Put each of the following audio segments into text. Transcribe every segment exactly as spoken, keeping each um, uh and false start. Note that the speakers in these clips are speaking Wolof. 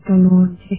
tolluwoon ci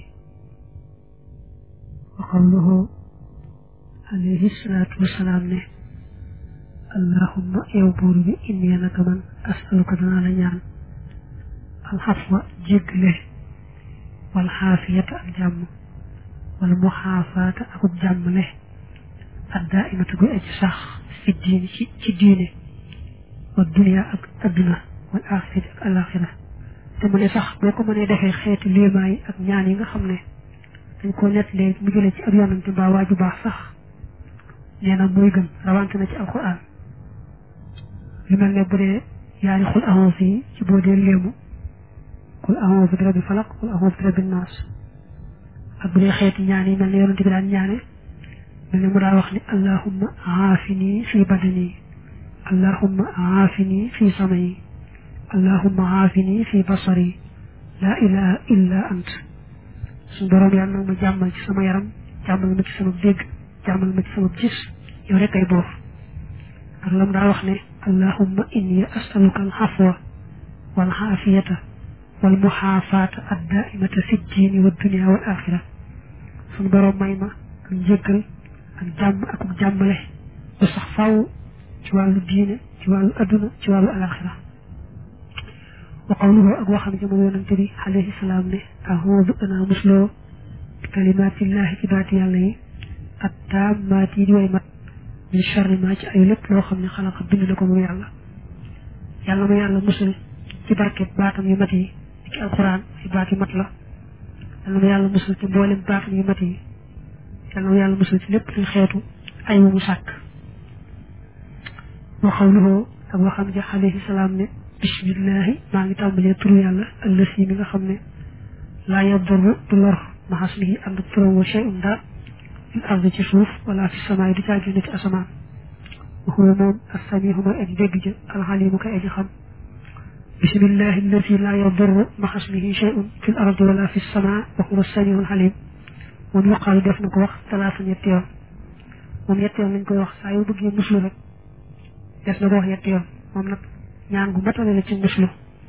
wa qawluhu alayhi salaatu wasalaam ne allahumma yow buur bi inni naka man asaluka danaa la ñaan alxafwa jéggale wal xaafiyata ak jàmm wal muxaafaata akub jàmmle addaa imata guy aji sax fi diini ci ci diine wa dunya ak adduna wal axirati ak alaxira te mu ne sax boo ko mënee defee xeeti léemaa yi ak ñaan yi nga xam ne dañ koo nett léegi mu jëlee ci ab yonante mbaa waaju baax sax nee na mooy gën rawante na ci alquran lu mel ne bu dee yaari xul a'uuzu yi ci boo dee léemu qul a'uuzu bi rabbil falaq qul a'uuzu bi rabbin naas ak bu dee xeeti ñaan yi mel ne yonante bi daan ñaane mel ne mu daa wax ni allahumma aafini fi badani allahumma aafini fi sam'i allahumma aafini fi basari laa ilaha illa ant suñu borom yàlla nag ma jàmmal ci sama yaram jàmmal ma ci sama dégg jàmmal ma ci sama gis yow rek ay boof ak lam daa wax ne allahumma inni asaluka alxafwa wal xaafiyata wal muxaafaata addaimata fi diini wa dunia wal axira suñu borom may ma ak njëggal ak jàmm ak jàmmale bu sax faw ci wàllu diine ci wàllu adduna ci wàllu alaxira wa qawluhu ak waxam ci moom yonante bi alayhi salaam ne ahuudu ana musloo bi kalimaatillahi ci baati yàlla yi ak taammaat yi di way mat min charri ma ci ay lépp loo xam ne xalaqa bind na ko moom yàlla yàlla mu yàlla musul ci barket baatam yu mat yi ci alquran ay baat yu mat la yàlla mu yàlla musul ci mboolem baatam yu mat yi yàlla mu yàlla musul ci lépp luy xeetu ay mu sàkk wa qawluhu ak waxam ja alayhi salaam ne bismillahi maa ngi tàmbalee turu yàlla allasi mi nga xam ne laa yadurru du lor maxasmihi ànd ak turam wa shay'un dara fil ardi ci suuf wala fi samaay du caagi ne ci asamaan waxuwa moom assamihu mooy aji dégg ja alxalimu koy aji xam bismillahi allasi laa yadurru maxasmihi shay'un fil ardi wala fi samaa waxuwa assamihu alxalim moom yuqaalu def na ko wax talaata ñetti yoon moom ñetti yoon lañ koy wax saa yu bëggee muslu rek des na ko wax ñetti yoon moom nag ñaan gu matale la ci muslu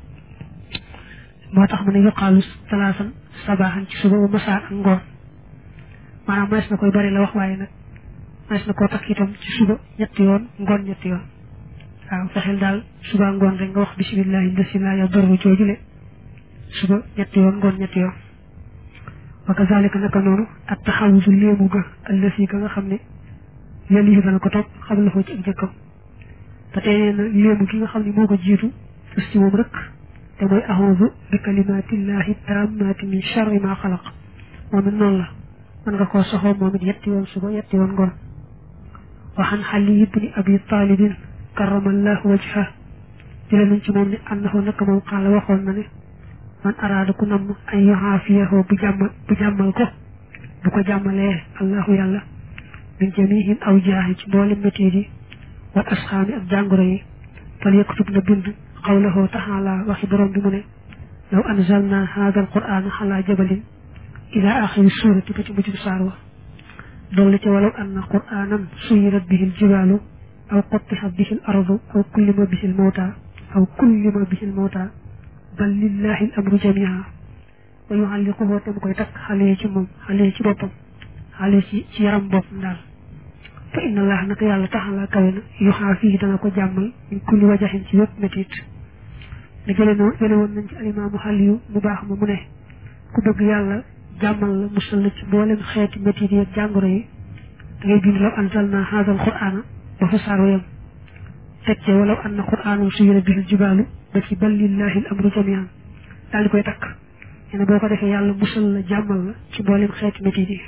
moo tax mu ne yuqaalu talaasan sabaaxan ci suba wa masaa ak ngoon maanaam mënees na koy bari la wax waaye nag mënees na koo takk itam ci suba ñetti yoon ngoon ñetti yoon waaw fexeel daal suba ngoon rek nga wax bismillahi allasi laa yadurru joojule suba ñetti yoon ngoon ñetti yoon wa kazalika naka noonu at taxawusu léemu ga allasi ga nga xam ne yelii dana ko topp xam la foo ci ak jëkkam te tey na léemu gi nga xam ne moo ko jiitu fës ci moom rek te mooy a'uuzu bi kalimaatillahi taammaati min charri ma xalaq moom it noonu la mën nga koo soxoo moom it yetti yoon suba yetti yoon ngoon waxan Ali ibni Abi Talibin karamallahu wajha jële nañ ci moom ne annahu naka moom xaala waxoon na ne man araada ku namm an yuxaafiyahu bu jàmmal bu jàmmal ko bu ko jàmmalee allahu yàlla min jamihin aw jaahi ci mboolem métier yi wal asxaami ak jàngoro yi fal yaktub na bind qawlahu taala waxi borom bi mu ne law anzalna haada alqur'ana ala jabalin ila axiri suurati ba ci mujjub saar wa doole ci walaw anna qur'anan suyirat bihi aljibaalu aw quttihat bihi al ardu aw kullima bihi almawta aw kullima bihi almawta bal lillahi al amru jami'a wa yualliquhu te mu koy takk xale ci moom xale ci boppam xale ci ci yaram boppam daal fa inna allah naka yàlla taxala kawe na yuxaa fii dana ko jàmmal min kulli wajaxin ci yëpp métit ne jële no jële woon nañ ci alimaamu xaliyu mu baax ma mu ne ku bëgg yàlla jàmmal la musal la ci mboolem xeeti métit yi ak jàngoro yi da ngay bind law anzalna haada al qur'ana ba fa saar yam teg ce walaw anna qur'anan suyirat bihi al jibaalu ba ci bal lillahi al amru jami'an daal di koy takk nee na boo ko defee yàlla musal la jàmmal la ci mboolem xeeti métit yi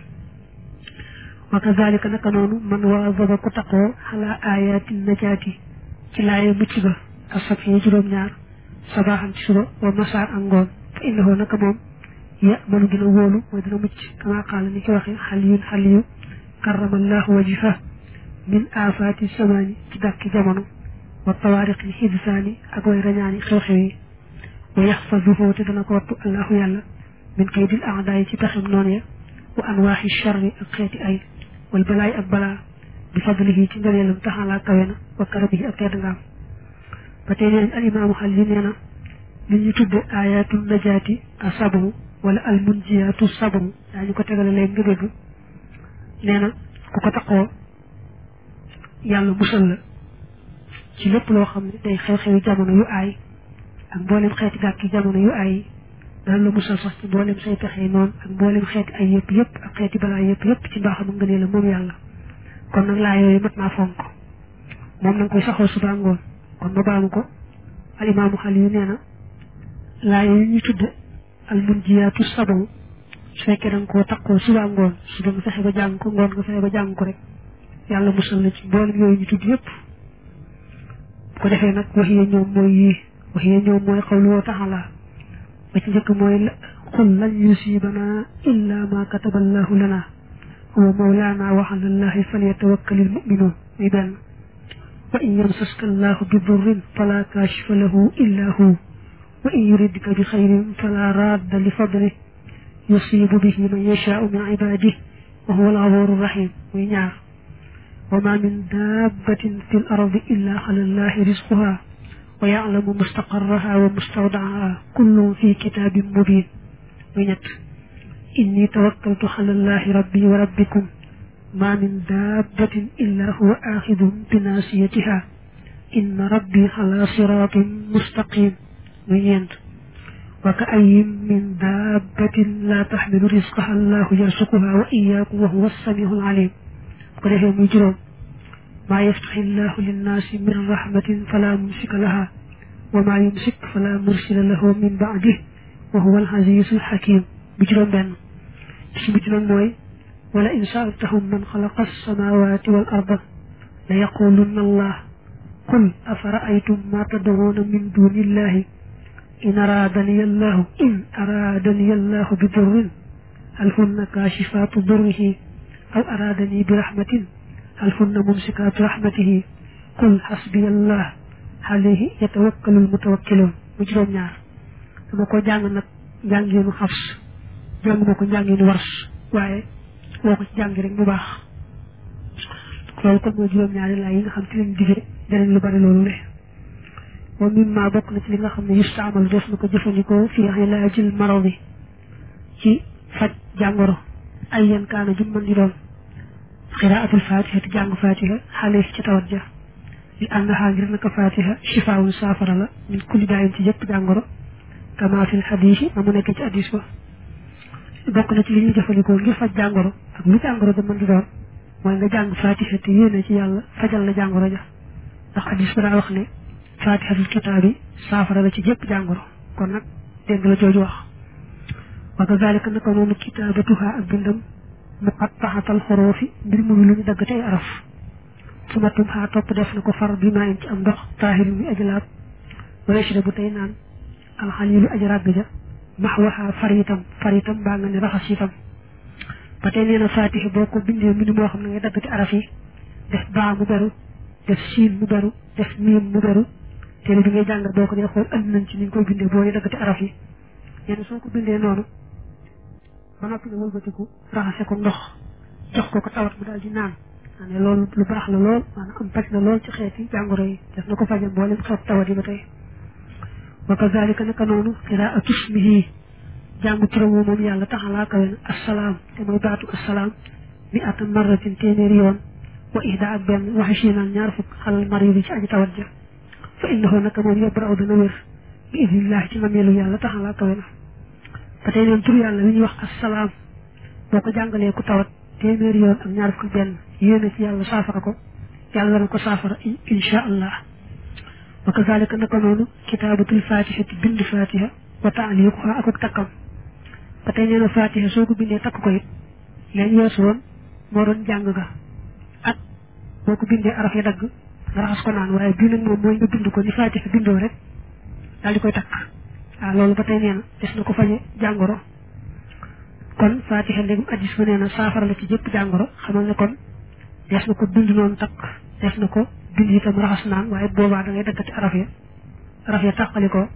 wa kazalika naka noonu man waazaba ku taqoo xalaa ayaati najaati ci laaye mucc ba asab yi juróom-ñaar sabaaxan ci suba wa masaar ak ngoon fa innahu naka moom ya manu dina wóolu mooy dina mucc kama qaala ni ki waxe xaliyun xaliyu karamallahu wajha min afaati samaani ci dàkki jamono wa tawaariqi xidsaani ak way rañaani xew-xew yi wa yaxfaduhu te dana ko wattu allahu yàlla min kaydil a'daa yi ci taxim noonu ya wa anwaaxi charri ak xeeti ay wal balaay ak balaa bi fadlihi ci ngëneelam taxalaa kawe na wa karamihi ak tedd ngaam ba tey neen al imaamu xal li nee na li ñu tudde ayatul najaati asabahu wala al munjiyatu sabru dañu ko tegale lay nga dégg neena ku ko taxoo yàlla musal la ci lépp loo xam ne day xew-xewi jamono yu aay ak mboolem xeeti gàkki jamono yu aay dana la musal sax ci mboolem say pexe noonu ak mboolem xeeti ay yëpp yëpp ak xeeti balaa yëpp yëpp ci mbaaxam nga ne la moom yàlla kon nag laa yooyu mat naa fonk moom nanga koy saxoo suba ngoon kon ma baamu ko al imaamu xali yu nee na laa yooyu ñu tudde al munjiyaatu sabaw su fekkee danga koo takkoo suba ngoon suba nga fexe ba jàng ko ngoon nga fexe ba jàng ko rek yàlla musal la ci mboolem yooyu ñu tudd yëpp bu ko defee nag wax yi ñoom mooy yii wax yi ñoom mooy xawlu woo taxala ba ci njëkk mooy qul lan yusibana illa ma kataba allahu lana huwa mawlana wa ala allahi falyatawakkalil mu'minun muy benn wa in yamsaska allahu bi durrin fala kashifa lahu illa hu wa in yuridka bi khayrin fala radda li fadlihi yusibu bihi man yasha'u min ibadihi wa huwa al-ghafurur rahim muy ñaar وما من دابة في الأرض إلا على الله رزقها ويعلم مستقرها ومستودعها كل في كتاب مبين وينت إني توكلت على الله ربي وربكم ما من دابة إلا هو آخذ بناصيتها إن ربي على صراط مستقيم وينت وكأي من دابة لا تحمل رزقها الله يرزقها وإياكم وهو السميع العليم قده مجرم ما يفتح الله للناس من رحمة فلا ممسك لها وما يمسك فلا مرسل له من بعده وهو العزيز الحكيم مجرم بن مجرم موي ولا إن سألتهم من خلق السماوات والأرض ليقولن الله قل أفرأيتم ما تدعون من دون الله إن أرادني الله إن أرادني الله بضر هل هن كاشفات ضره أو أرادني برحمة هل هن ممسكات رحمته قل حسبي الله عليه يتوكل المتوكلون مجرم ñaar dama ko jàng nag jàngeenu xafs jàng ma ko jàngeenu wars waaye woo ko ci jàng rek bu baax loolu kon mooy juróom ñaari laa yi nga xam ci leen digee danañ lu bari loolu le moom min maa bokk na ci li nga xam ne yustaamal def na ko jëfandikoo fi ilaajil maradi ci faj jàngoro ay yan kaana jum mën di doon qiraatul fatiha te jàng fatiha xale ci tawat ja li annaha ngir naka fatiha shifaawun saafara la min kulli daayin ci jëpp jàngoro kama fil xadiis yi ma mu nekk ci hadiis ba bokk na ci li ñuy jëfandikoo ngir faj jàngoro ak lu jàngoro da mën di doon mooy nga jàng fatiha te yéene ci yàlla fajal la jàngoro ja ndax hadiis ba daa wax ne fatihatul kitaab yi saafara la ci jëpp jàngoro kon nag dégg la jooju wax wa kazalika naka noonu kitaabatuha ak bindam muqattaxatal xoroofi mbir mu lu ñu dagg tey araf su ma tum xaa topp def na ko far bi maa in ci am ndox taahir mi ajlaab wala si bu tey naan alxalilu aj ràgg ja max waxaa far itam far itam baa nga ne raxas itam ba tey nee na fatiha boo ko bindee mbind moo xam ne ngay daggati araf yi def baa mu beru def siin mu beru def miim mu beru téere bi ngay jàngat boo ko dee xool andi nañ ci ni ñu koy bindee boo dee daggati araf yi nee na soo ko bindee noonu ba noppi nga wëlbatiku raxase ko ndox jox ko ko tawat mu daal di naan ne loolu lu baax la lool maanaam am paj la lool ci xeeti jàngoro yi def na ko fajal mboolem xeet tawat yi ba tey wa kazalika naka noonu qiraatu ismihi jàngu turam moom yàlla taxalaa kawe na assalaam te mooy baatu assalaam mi ata marratin téeméeri yoon wa ihda ak benn wa ishirin ñaar fukk xalal maridi ci aji tawat ja fa innahu naka moom yabra'u dana wér bi idnillahi ci mameelu yàlla taxalaa kawe na ba tey neen tur yàlla wi ñuy wax assalaam boo ko jàngalee ku tawat téeméeri yoon ak ñaar fukk benn yéene ci yàlla saafara ko yàlla dana ko saafara insha allah wa kazalika naka noonu kitaabatul fatihati bind fatiha wa taaliquha ak ak takkam ba tey nee na fatiha soo ko bindee takk ko it leen weesu woon moo doon jàng ga ak boo ko bindee araf ya dagg nga raxas ko naan waaye bii nag moom mooy nga bind ko ni fatiha bindoo rek daal di koy takk waaw loolu ba tey nee na des na ko faje jàngoro kon fatiha léegi addis ba nee na saafara la ci jëpp jàngoro xamal ne kon des na ko bind noonu takk des na ko bind itam raxas naan waaye boobaa da ngay daggati araf ya araf ya tàqali ko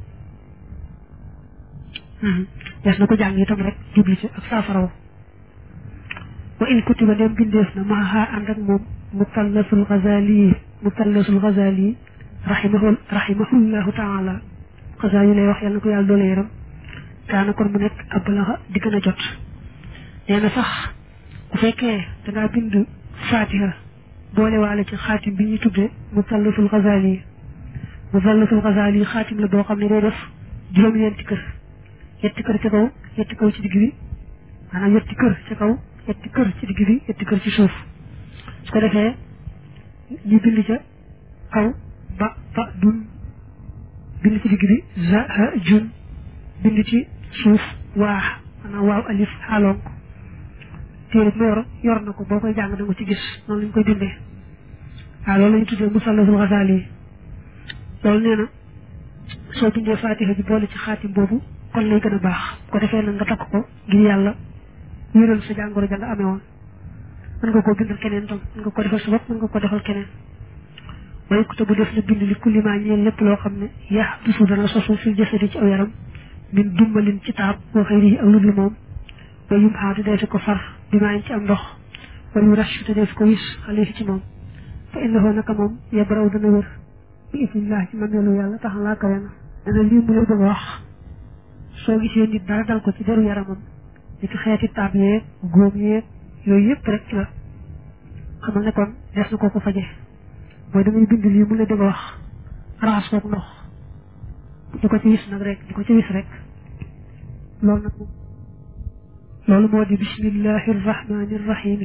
des na ko jàng itam rek jubli ci ak saafaraw wa in kutiba dem bindeef na maaha ànd ak moom mutallasul Ghazali mutallasul Ghazali rahimahu rahimahullahu taala Ghazali lay wax yàlla na ko yàlla doole yaram kaana kon mu nekk ablaxa di gën a jot nee na sax bu fekkee da ngaa bind fatiha boole waale ci xaatim bi ñuy tuddee musallasul Ghazali musallasul Ghazali xaatim la boo xam ne day def juróom-ñeenti kër yetti kër ci kaw yetti kaw ci digg bi maanaam yetti kër ci kaw yetti kër ci digg bi yetti kër ci suuf su ko defee ñu bind ca kaw ba ba dun bind ci digg bi za ha jun bind ci suuf waa maanaam waaw alif xaaloon ko téere ma yor yor na ko boo koy jàng da nga ci gis noonu lañ koy bindee waaw loolu lañu tuddee musallasul Ghazali yi loolu nee na soo bindee fatiha bi boole ci xaatim boobu kon lay gën a baax ko defee nag nga takk ko ngir yàlla wéral sa jàngoro ja nga amee woon mën nga koo bindal keneen tam mën nga ko defal sa bopp mën nga ko defal keneen waaye ku te bu def na bind li kullimaa ñeel lépp loo xam ne yax bisu dana sosu fi jësadi ci aw yaram min dumbalin ci taab boo xëy rii ak ludul moom wa yum xaatu dee fi ko far bi maayin ci am ndox wa yu rash te dee fi ko wis xale fi ci moom fa innahu naka moom yabraw dana wër bi idnillah ci maneelu yàlla tax laa kawe na dana lii mu lay bëgg a wax soo gisee nit dara dal ko ci deru yaramam di ci xeeti taab yeeg góom yeeg yooyu yëpp rek la xamal ne kon des na koo ko faje mooy damay bind lii mu la bëgg a wax raxas kook ndox di ko ci wis nag rek di ko ci wis rek loolu nag loolu moo di bismillahi arrahmani arrahimi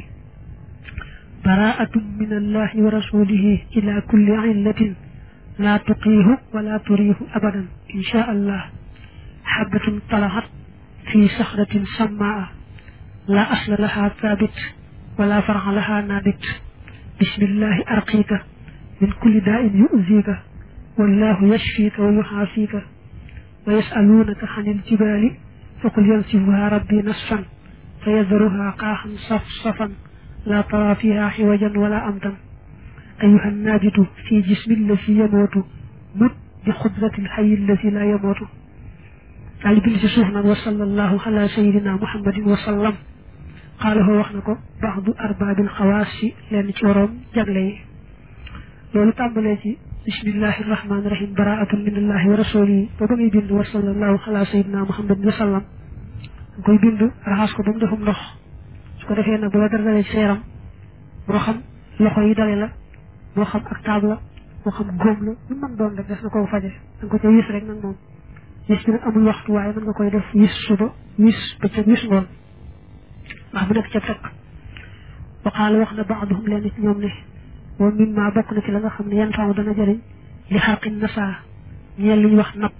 baraatun min allahi wa rasulihi ila kulli illatin la tuqiihu wala turiihu abadan insha allah xabatun talahat fi saxratin sammaa la asla laha thabit wala farxa laha naabit bismillahi arqiika min kulli daa'in yu'ziika wallahu yashfiika wa yuxaafiika wa yasaluunaka xanil jibaali faqul yansifuha rabbi nasfan fa yadruha qaaxan safsafan la tara fiha xiwajan wala amtan ayuha naabitu fi jismi allati yamootu mut bi xudrati lxayi allati la yamootu daal bind ci suuf nag wa sallallahu ala sayidina muhammadin wa sallam xaalahu wax na ko baxdu arbaabil xawaas si leen ci waroom jagle yi loolu tàmbalee ci bismillahi rahmaani rahim baraatun min allahi wa rasulihi ba ba ngay bind wa sallallahu ala sayidina muhammadin wa sallam nga koy bind raxas ko ba mu defum ndox su ko defee nag bu la dara dalee ci sa yaram moo xam loxo yi dale la moo xam ak taab la moo xam góom la lu mën doon rek des na koo faje da nga ko ca wis rek nag moom wis bi nag amul waxtu waaye mën nga koy def wis suba wis bëccëg wis ngoon ndax bu nekk ca fekk waxaal wax na baaduhum leen ci ñoom ne moom min maa bokk na ci la nga xam ne yan faaw dana jëriñ li xarqin nasa ñeel li ñu wax nab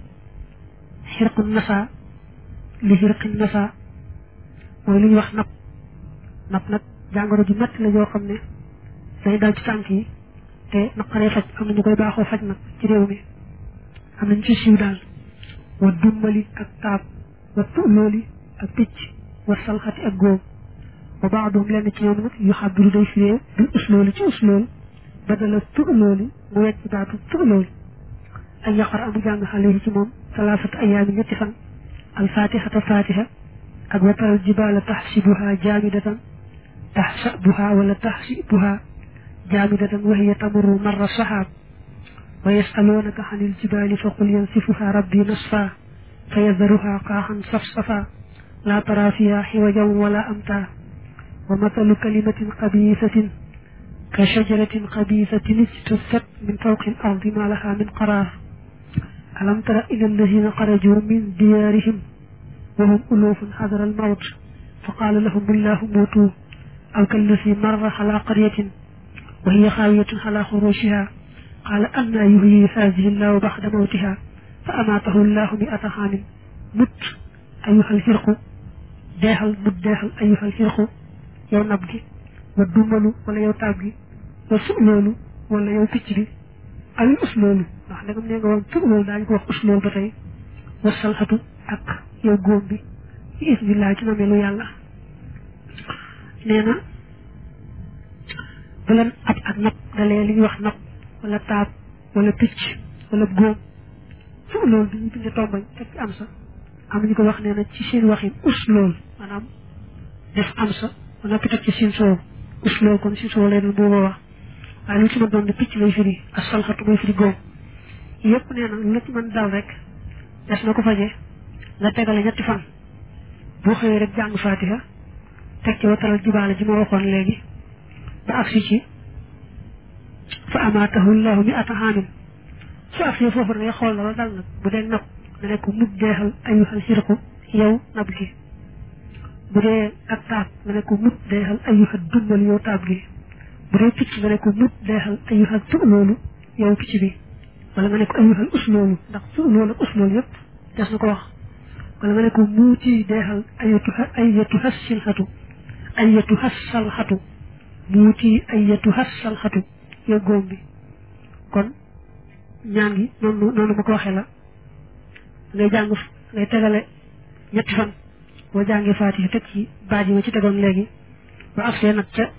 xirqun nasa li xirqin nasa mooy li ñu wax nab nab nag jàngoro ju metti la joo xam ne day dal ci tànk yi te naqaree faj am na ñu koy baaxoo faj nag ci réew mi am nañ ci siiw daal wa dummali ak taab wa tulooli ak picc wa salxati ak góom wa baadoom lenn ci ñoom nag yu xabbiru day firee bil uslooli ci uslool badala tulooli mu wecc baatu tulooli ay yaqar amu jàng xale yi ci moom salaasat ayaami ñetti fan alfatihata fatiha ak wa taral jibaala taxsibuha jaamidatan taxsabuha wala taxsibuha jaamidatan wa hiya tamurru marra saxaab wa yasaluunaka xanil jibaali fa qul yansifuha rabbi nasfa fa yadaruha qaaxan safsafa laa tara fiha xiwajan wala amta wa mathalu kalimatin xabiisatin ka shajaratin xabiisatin ijtussat min fawqi al ardi ma laha min qaraar alam tara ila alladina xaraju min diyaarihim wa hum uluufun xadara al mawt fa qaala lahum allahu muutu aw kallasi marra ala qaryatin wa hiya xaawiyatun ala xurushiha qaala annaa yuhyi haadihi llahu baxda mawtiha fa amaatahu llahu mi'ata xaamin mut ayuhal xirqu deexal mut deexal ayuhal xirqu yow nab gi wa dumalu wala yow taab gi wa suloolu wala yow picc bi ayul usloolu ndax ndegam nee nga woon suloolu daañu ko wax usloolu ba tey wa salxatu ak yow góom bi bi ismillah ci namelu yàlla nee na bu leen ab ak nab dalee li ñuy wax nab wala taab wala picc wala góom su loolu dañuy binde tombañ teg ci am sa am ñu ko wax nee na ci seen waxin us lool maanaam def am sa ba noppi teg ci seen soow us lool kon si soow lay doon booba wax waaye lu ci mën doon de picc lay firi ak salxatu mooy firi góom yëpp nee na lu la ci mën dal rek des na ko faje nga tegale ñetti fan boo xëyee rek jàng fatiha teg ci wataral jibaale ji ma waxoon léegi ba agsi ci fa amaatahu llahu mi ata amin su agsee foofu da ngay xool la dal nag bu dee nab nga ne ko mut deexal ayuhal xirqu yow nab gi bu dee ak taab nga ne ko mut deexal ayuhal dumbal yow taab gi bu dee picc nga ne ko mut deexal ayuhal tu loolu yow picc bi wala nga ne ko ayuhal us loolu ndax tu loolu ak us loolu yëpp des na ko wax wala nga ne ko muuti deexal ayatu ayatu hassil xatu ayatu hassal xatu muuti ayatu hassal xatu yow góom bi kon ñaan gi noonu noonu ma ko waxee la ngay jàng ngay tegale ñetti fan boo jàngee faatiha teg ci baaj yi ma ci tegoon léegi ba agsee nag ca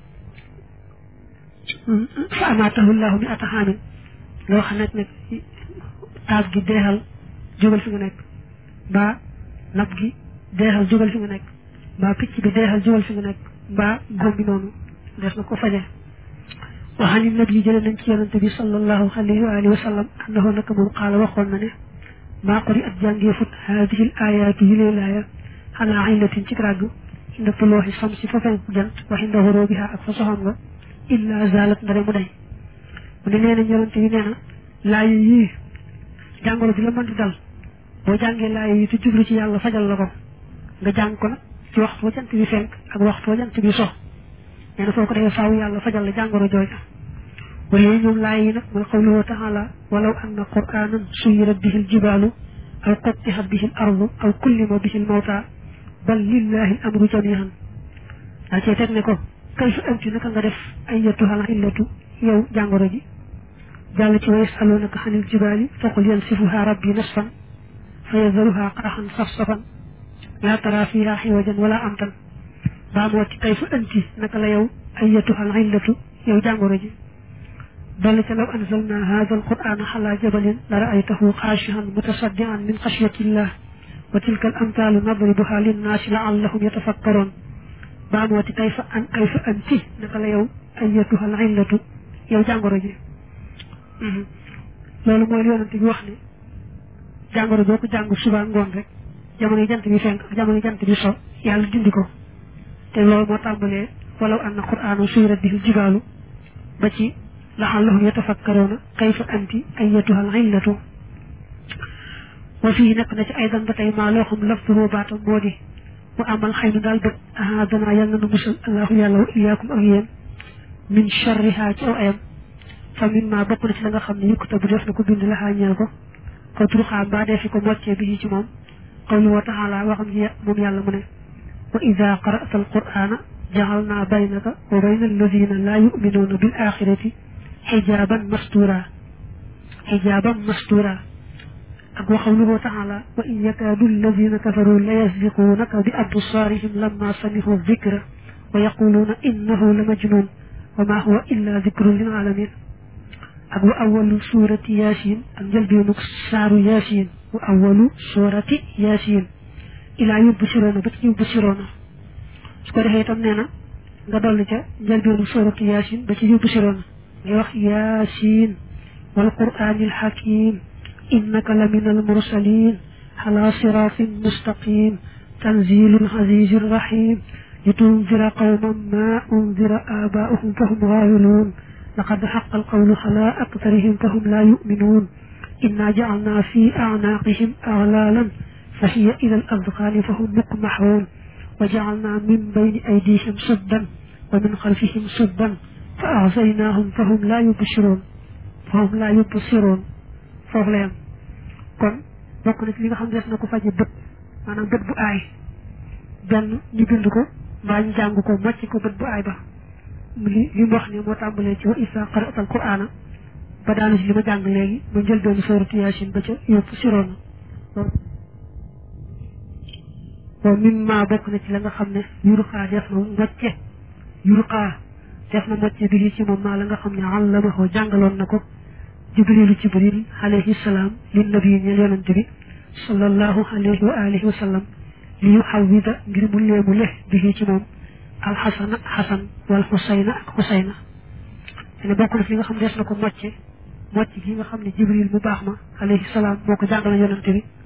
fa amaatahu llahu mi ata xaamin nga wax nag nag taab gi deexal jógal fi nga nekk mbaa nab gi deexal jógal fi nga nekk mbaa picc bi deexal jógal fi nga nekk mbaa góom bi noonu des na ko faje waxani nabi jële nañ ci yonante bi sallallahu alayhi wa alihi wa sallam annahu naka moom qaala waxoon na ne maa quri at jàngee fut haadihi l ayaatu yi lee laaya xalaa illatin ci ràgg inda tulooxi samsi fa fenk jant wa inda xuróobiha ak fa soxam nga illa zalat ndare mu day mu ne nee na yonante bi nee na laaya yii jàngoro bi la mën di dal boo jàngee laaya yi te jublu ci yàlla fajal la ko nga jàng ko nag ci waxtu wa jant bi fenk ak waxtu wa jant bi sox nee na foo ko defee faaw yàlla fajal la jàngoro jooja waaye ñoom laay yi nag mooy qawluhu taala walaw anna qur'anan suyirat bihi ljibaalu aw quttihat bihi l ardu aw kullima bihi l mawta bal lillahi l amru jamihan daa cee teg ne ko kayfa anti naka nga def ayyatuhal illatu yow jàngoro ji jàll ci wa yasalunaka anil jibaali faqul yansifuha rabbi nasfan fa yadharuha qarahan safsafan la tara fiha xiwajan wala amtan baa moo ci kayfa anti naka la yow ayyatuhal illatu yow jàngoro ji dolli ca law anzalna hada alqur'ana ala jabalin la ra'aytahu xaashihan mutasaddian min xashyatillah wa tilka al amthalu nadribuha linnaasi la'allahum yatafakkaroon baa moo ci kayfa an kayfa anti naka la yow ayyatuhal illatu yow jàngoro ji loolu mooy yonante bi wax ne jàngoro boo ko jàng suba ngoon rek jamono yi jant bi fenk ak jamono yi jant bi so yàlla dindi ko te loolu moo tàmbalee walaw anna qur'aana suyirat bihi ljibaalu ba ci la'allahum yatafakkaruuna kayfa anti ayyatuhal illatu wa fii nekk na ci aydan ba tey maa loo xam laftuhu baatam moo di mu amal xëy na daal bët aha danaa yàlla na musal allahu yàlla wa iyaakum ak yéen min charriha ci aw ayam fa min ma bokk na ci la nga xam ne yukkata bu def na ko bind la xaañeel ko ko turxaa mbaa dee fi ko moccee bi ci moom qawluhu taala waxam ji moom yàlla mu ne wa ida qara'ta alqur'ana jaxalnaa baynaka wa bayna alladina laa yuminuuna bil axirati xijaaban mastura xijaaban mastura ak wa qawluhu taala wa in yakaadu alladina kafaru la yasbiquunaka bi absaarihim lamma samihu dikra wa yaquluuna innahu la majnun wa ma huwa illa dikrun lil alamin ak wa awalu suurati yaasin ak njëlbeenug saaru yaasin wa awalu suurati yaasin ilaa yubsiroona ba ci yubsiroona su ko defee itam nee na nga dolli ca njëlbeenug suurati yaasin ba ci yubsiroona ngay wax yaasin wal qur'aanil hakiim innaka la min al mursalin ala siraatin mustaqim tanzilul azizir rahim litunzira qawman ma unzira aabaa'uhum fahum gaafiluun laqad xaqa alqawlu ala aktarihim fahum laa yuminuun inna jacalnaa fi acnaaqihim aglaalan fa hiya ila al adqaani fahum muqmaxuun wa jacalnaa min bayni aydihim suddan wa min xalfihim suddan fa axzaynaahum fahum laa yubsiruun fahum laa yubsiruun foofu la yam kon bokk na ci li nga xam ne des na ko faje bët maanaam bët bu aay benn ñu bind ko mbaa ñu jàng ko mocc ko bët bu aay ba li li mu wax ne moo tàmbalee ci wa isa qara'ta al qur'ana ba daanu ci li ma jàng léegi mu jël doon sooratu yaasin ba ca yëpp siroona wa mimma bokk na ci la nga xam ne yurqaa def na mocce yurqaa def na mocce bi ci moom maa la nga xam ne allamahu jàngaloon na ko jibrilu jibril alayhi salaam lin nabi ñeel yonante bi sallallahu alayhi wa alihi wa sallam li yu xawwida ngir mu leemu le bi ci moom alxasana xasan wal xusayna ak xusayna ne bokk na fi nga xam ne des na ko mocce mocc gi nga xam ne jibril mu baax ma alayhi salaam moo ko jàngale yonante bi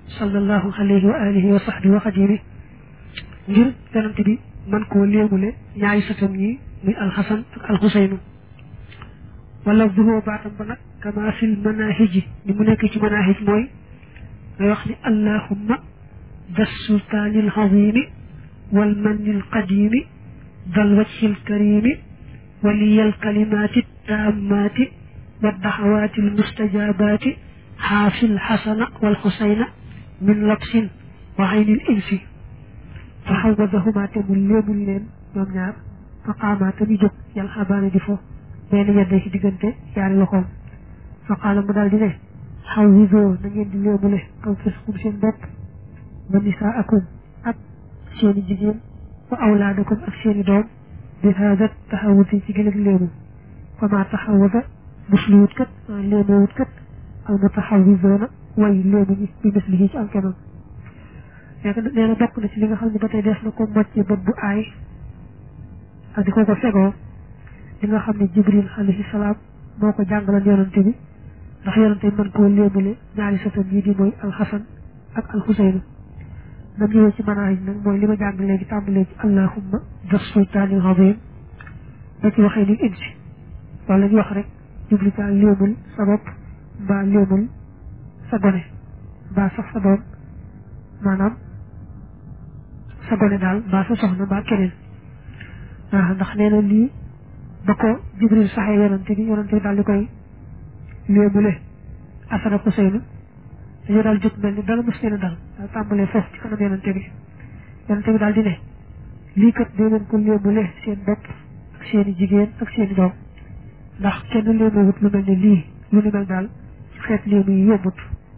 sallallahu alayhi wa alihi wa sahbihi wa xadimi ngir yonante bi man koo léemule ñaari sëtam ñi muy alxasan ak alxuseynu wala duhoo baatam ba nag kama fil manahiji ni mu nekk ci manahij mooy ngay wax ni allahumma das sultaanil azimi wal mannil qadimi dal wajhil karimi waliyal kalimaati taammaati wa daxawaati almustajabaati xaafil xasana wal xusayna min labsin wa aynil insi fa xawwadahuma te mu léemul leen ñoom ñaar fa qaamaa te ñu jóg yàlla xabaane di fo benn yedde ci diggante yaari loxoom fa qaala mu daal di ne xawwisoo na ngeen di léemule anfusakum seen bopp wa nisaakum ak seeni jigéen wa awlaadakum ak seeni doom bi haada taxawuti ci gën ak léemu fa maa taxawuda musluwut kat léemoowut kat al mutaxawisoona way léemu ñi bi mislihi ci am kemam nee na bokk na ci li nga xam ne ba tey des na ko mocce bët bu aay ak di ko ko fegoo li nga xam ne jibril alayhi salaam moo ko jàngalan yonante bi ndax yonante bi mën koo léemule ñaari sëtam yi di mooy alxasan ak alxuseynu nam ñëwee ci manaaj nag mooy li ma jàng léegi tàmbalee ci allahumma das sultaanil azim ba ci waxee ni insi loolu la ñu wax rek jubli caa léemul sa bopp mbaa léemul sa gone mbaa sax sa doom maanaam sa gone daal mbaa sa soxna mbaa keneen waaw ndax nee na lii ba ko jibril saxee yonante bi yonante bi daal di koy léemule asan ak xuseynu dañoo daal jóg mel ni dara mos leen a dal daal tàmbalee foofu ci kanam yonante bi yonante bi daal di ne lii kat dee leen ko léemule seen bopp ak seeni jigéen ak seeni doom ndax kenn léemewut lu mel ne lii lu ni mel daal ci xeet léemu yi yombut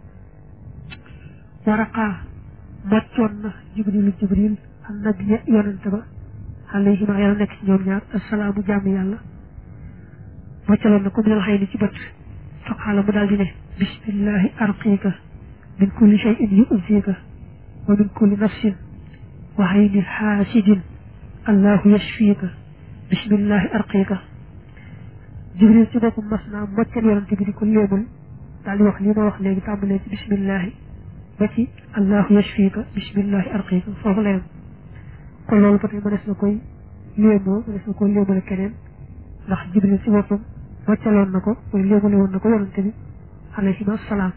waraqaa moccoon na jibrilu jibril an nabiya yonante ba alayhima yàlla nekk ci ñoom ñaar assalaamu jàmm yàlla moccaloon na ko minal xëy ni ci bët fa qaala mu daal di ne bismillahi arqiika min kulli shay'in yu'zika wa min kulli nafsin wa aynin xaasidin allahu yashfiika bismillahi arqiika jibril ci boppam mas naa moccal yonante bi di ko léemul daal di wax lii ma wax léegi tàmbalee ci bismillahi ba ci allahu yashfiika bismillahi arqiika foofu la yem kon loolu ba tey mënees na koy léemoo mënees na koy léemale keneen ndax jibril ci boppam moccaloon na ko mooy léemale woon na ko yonante bi alayhim assalaam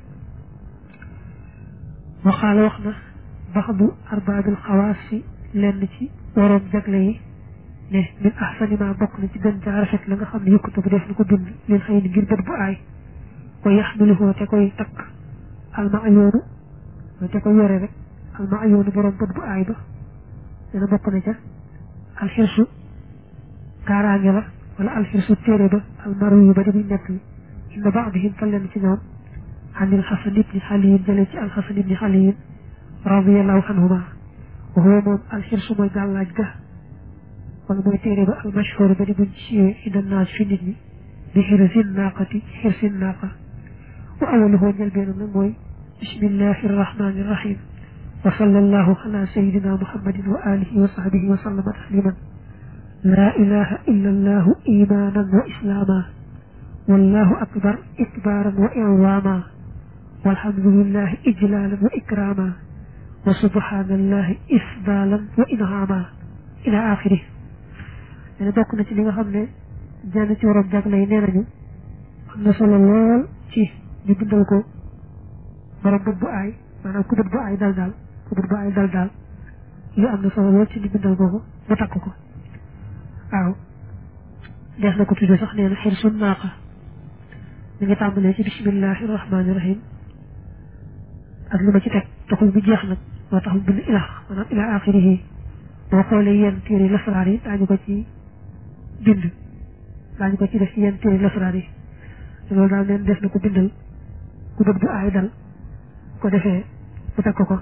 waxaala wax na baxdu arbaabil xawaasi lenn ci waroom jagle yi ne min ahsani ma bokk na ci gën jaa rafet la nga xam ne yëkkatu bu def na ko bind leen xëy ni ngir bët bu aay ko yaxmiluhoo te koy takk alma ayoonu mooy te koy yore rek alma ayoonu borom bët bu aay ba dana bokk na ca alxirsu kaaraange la wala alxirsu téere ba almaru yu ba di buñ nekk inna baadihim tal leen ci ñoom anil xasan ibni xaliyin jëlee ci alxasan ibni xaliyin radiallahu anhuma wa huwa moom alxirsu mooy gàllaaj ga wala mooy téere ba almashhur ba di buñ siiwee idan naas fi nit ñi bi xirsin naaqati xirsin naaqa wa awaluhoo njëlbeenam nag mooy bismillahi arrahmani irrahim wa sallallahu ala sayidina muhammadin wa alihi wa sahbihi wa sallama tasliman la ilaha illa allahu imanan wa islama wallahu akbar ikbaran wa i'zama walhamdulillahi ijlalan wa ikrama wa subhanallahi isdalan wa inhama ila axiri dana bokk na ci li nga xam ne jenn ci waroon jag lay nee nañu am na solo lool ci ñu bindal ko borom bët bu aay maanaam ku bët bu aay dal daal ku bët bu aay dal daal li am na solo lool ci ñu bindal ko ko mu takk ko waaw def na ko tudde sax nee na xirsu naaqa mi ngi tàmbalee ci bismillahi rahmaani rahim ak li ma ci teg taxul bu jeex nag moo tax mu bind ilax maanaam ila axirihi boo xoolee yenn téere lasraar yi daañu ko ci bind daañu ko ci def ci yenn téere lasraar yi loolu daal neen def na ko bindal ku bët bu aay dal ko defee mu teg ko ko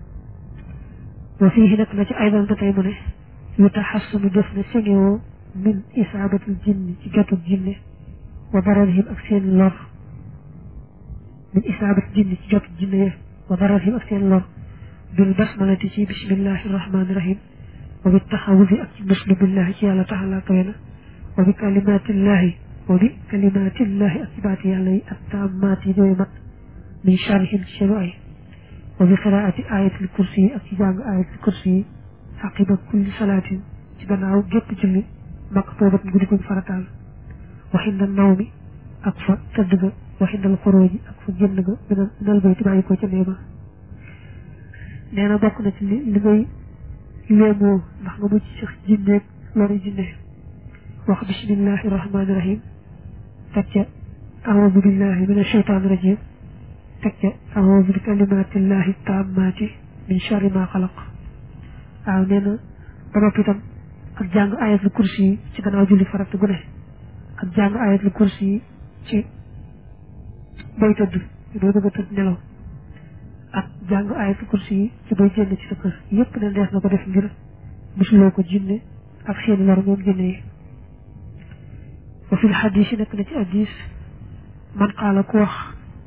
wa fii nekk na ci aydan ba tey mu ne yu taxassunu def na sengewoo min isaabatul jinni ci jotul jinne wa dararihim ak seen lor min isaabatul jinni ci jotul jinne wa dararihim ak seen lor bil basmalati ci bismillahi rahmaani rahim wa bi taxawusi ak ci muslu billahi ci yàlla taxala kawe na wa bi kalimatillahi wa bi kalimatillahi ak ci baati yàlla yi ak taammaat yi ñooy mat min charihim ci seenu ay wa bi qiraati ayatul kursi ak ci jàng ayatul kursi aqiba kulli salaatin ci gannaaw gépp julli maktubat guddi kuñ farataal waxinda naw mi ak fa tëdd ga waxindal xorooji ak fa génn ga minal minal bayti bàyyi ko ca néeba nee na bokk na ci li li ngay léemoo ndax nga mucc ci jinneeg lori jinne wax bismillahi rahmaani rahim teg ca aoudu billahi min asheytaani rajim teg ca aoudu bi kalimatillahi taammaati min charri ma xalaq waaw nee na ba noppi itam ak jàng ayatul kursi yi ci gannaaw julli farata gu ne ak jàng ayatul kursi yi ci bay tëdd doo bëgg a tëdd nelaw ak jàng ayatul kursi yi ci bay génn ci sa kër yépp ne dees na ko def ngir musuloo ko jinne ak seeni lor moom jinne yi wa fil xadis yi nekk na ci addis man qaala ku wax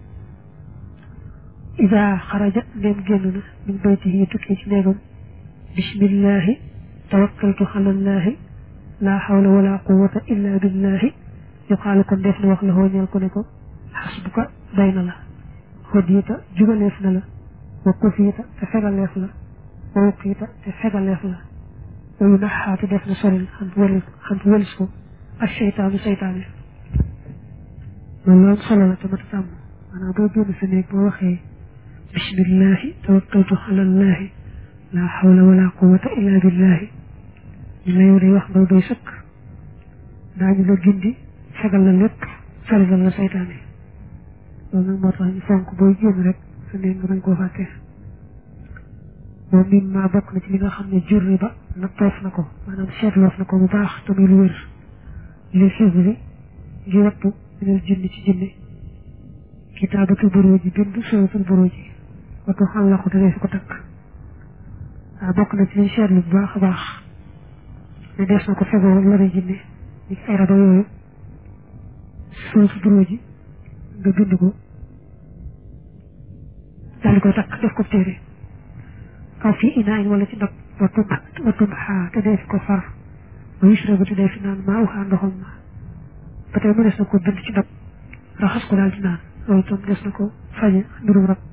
ida xaraja ndem génn na min baytihi tukkee ci néegam bismillahi tawakkaltu alallahi la hawla wala quwwata illa billahi yuqaalu kon def na wax la ñeel ko ne ko xasbuka doy na la hodiyita jubaleef na la wa kufiita te fegaleef la wa wuqiita te fegaleef la wa yunaxaatu def na soril xam wëlis xam wëlis ko ak seytaanu seytaane loolu loolu solo la te mat sàmm maanaam boo génn sa néeg boo waxee bismillahi tawakkaltu alallahi la hawla wala quwwata illa billahi ñu la yow day wax nga doy sëkk daañu la gindi fegal la lépp sorilal la seytaane loolu nag moo tax ñu fonk booy génn rek sa néeg nga bañ koo fàtte moom min maa bokk na ci li nga xam ne jurri ba na toof na ko maanaam seetloof na ko bu baax te muy lu wér li xisbi ngi wattu minal jinni ci jinni kitaabatul buruuji bind suratul buruuji wattu xam la ko te dee fi ko takk waaw bokk na ci liñ seetlu bu baax a baax ne dees na ko fegoo lori jinni ni ay raba yooyu suratul buruuji nga bind ko daal di koy takk def ko téere aw fii inaayin wala ci ndab wattu wattu xaa te dee fi ko far ba yusrabu te dee fi naan maa uxaa ndoxam ma ba tey mu des na ko bind ci ndab raxas ko daal di naan loolu itam des na ko faje mbirum rab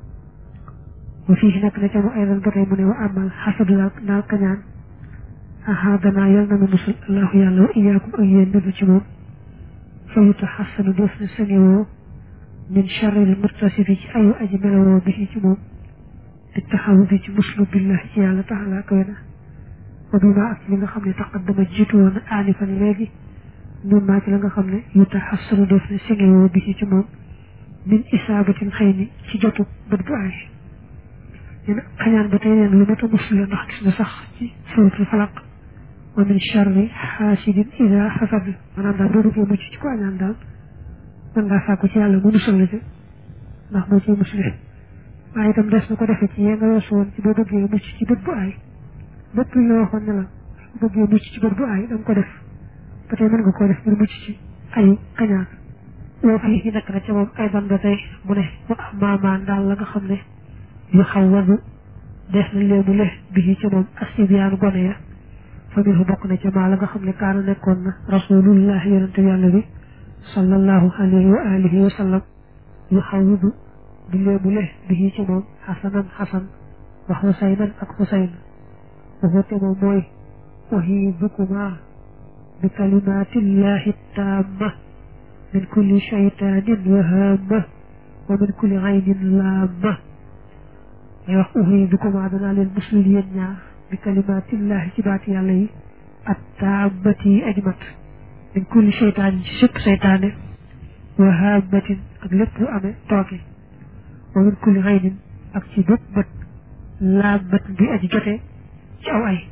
wa fii nekk na ca mu aydan ba tey mu ne wa amal xasadu daal daal kañaan aha danaa yal na nu musul allahu yàlla wa iyaakum ak yéen bindu ci moom fa yutaxassanu def na sangewoo min charril murtasifi ci ayu aji melawoo bi ci moom di taxawu bi ci muslu billahi ci yàlla taxalaa kawe na wa bi maa ak li nga xam ne taqaddama jiitu woon aanifan léegi ñun maa ci la nga xam ne yutaxassanu def na sangewoo bi ci moom min isaabatin xëy ni ci jotu bët bu aay leen xañaan ba tey leen lu mat a muslu la ndax gis na sax ci suratul falaq wa min charri xaasidin ida xasad maanaam daal boo bëggee mucc ci ko añaan daal mën ngaa sàkku ci yàlla mu musal la ci ndax moo ciy musle waaye itam des na ko defee ci yee nga weesu woon ci boo bëggee mucc ci bët bu aay bépp lu la waxoon ne la boo bëggee mucc ci bët bu aay da nga ko def ba tey mën nga koo def ngir mucc ci ayu kañaan loo fii yi nekk na ca moom ay ban ba tey mu ne wa maamaan daal la nga xam ne yu xaw wadu def na léemu le bi ci moom asibiyaanu gone ya fa minhu bokk na ca maa la nga xam ne kaana nekkoon na rasulullah yonente yàlla bi sallallahu alayhi wa alihi wa sallam yu xaw wadu di léemu le bi ci moom xasanan xasan wa xusaynan ak xusayn waxute moom mooy uhiidukuma bi kalimatillahi taamma min kulli shaytaanin wahaama wa min kulli aynin laama may wax uhiidukuma danaa leen muslu yéen ñaar bi kalimatillahi ci baati yàlla yi at taamati yi ajmat min kulli shaytaanin ci sépp seytaane wahaamatin ak lépp lu amee tooke wa min kulli aynin ak ci bépp bët laamatin bi aji jotee ci aw ay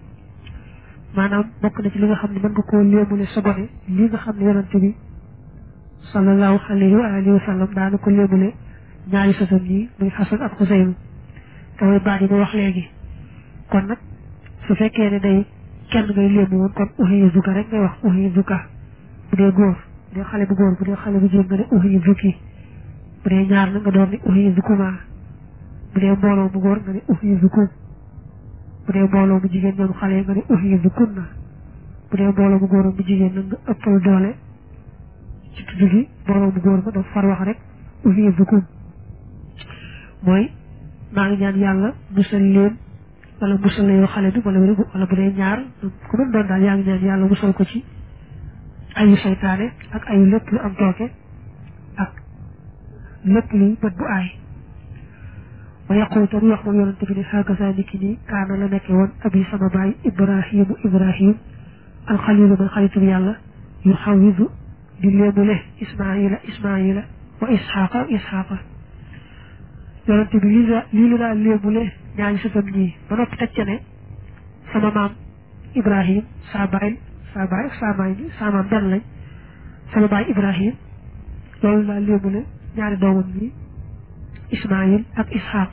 maanaam bokk na ci li nga xam ne mën nga koo léemule sa gone li nga xam ne yonante bi sallallahu alayhi wa alihi wa sallam daana ko léemule ñaari sosam yi muy xasan ak xuseynu te way baat yi ma wax léegi kon nag su fekkee ne day kenn ngay léemu woon kon uhiizuka rek ngay wax uhiizuka bu dee góor bu dee xale bu góor bu dee xale bu jigéen nga ne uhiizuki bu dee ñaar na nga doon ne uhiizukuma bu dee mbooloo mu góor nga ne uhiizukum bu dee mbooloo mu jigéen ñoom xale nga ne uhiizukunna bu dee mbooloo mu góor mu jigéen nag nga ëppal doole ci tudd gi mbooloo mu góor ma dafa far wax rek uhiizukum mooy maa ngi ñaan yàlla musal leen wala musal la yow xale bi wala wala bu dee ñaar ku mën doon daal yaa ngi ñaan yàlla musal ko ci ayu saytaane ak ayu lépp lu am tooke ak lépp luy bët bu aay wa yaqul te wax moom yonante bi ne hakaza niki nii kaana la nekke woon abi sama baay ibrahimu ibrahim alxalilu man xalitub yàlla yu xawidu di léemule ismaila ismaila wa isxaqa isxaqa yonante bi lii la lii la daal léemule ñaari sëtam ñii ba noppi teg ca ne sama maam ibrahim saa baay saa baay ak saa maay saa maam benn lañ sama baay ibrahim loolu daal léemule ñaari doomam ñi ismail ak ishaq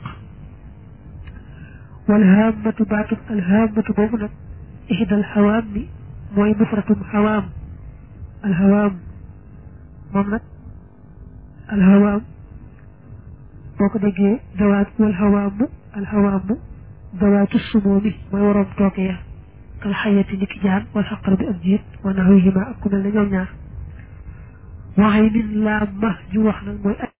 wal haamatu baatub al haamatu boobu nag ihdal hawaam mi mooy mufratum hawaam al hawaam moom nag al hawaam boo ko déggee dawaat wal hawaamu al hawaamu dawaatu sumoomi mooy waroom tooke ya kal xayati niki jaan wal xaqar bi ak jiit wa naxwihima ak ku mel ne ñoom ñaar waxay nin laa ma ju wax nag mooy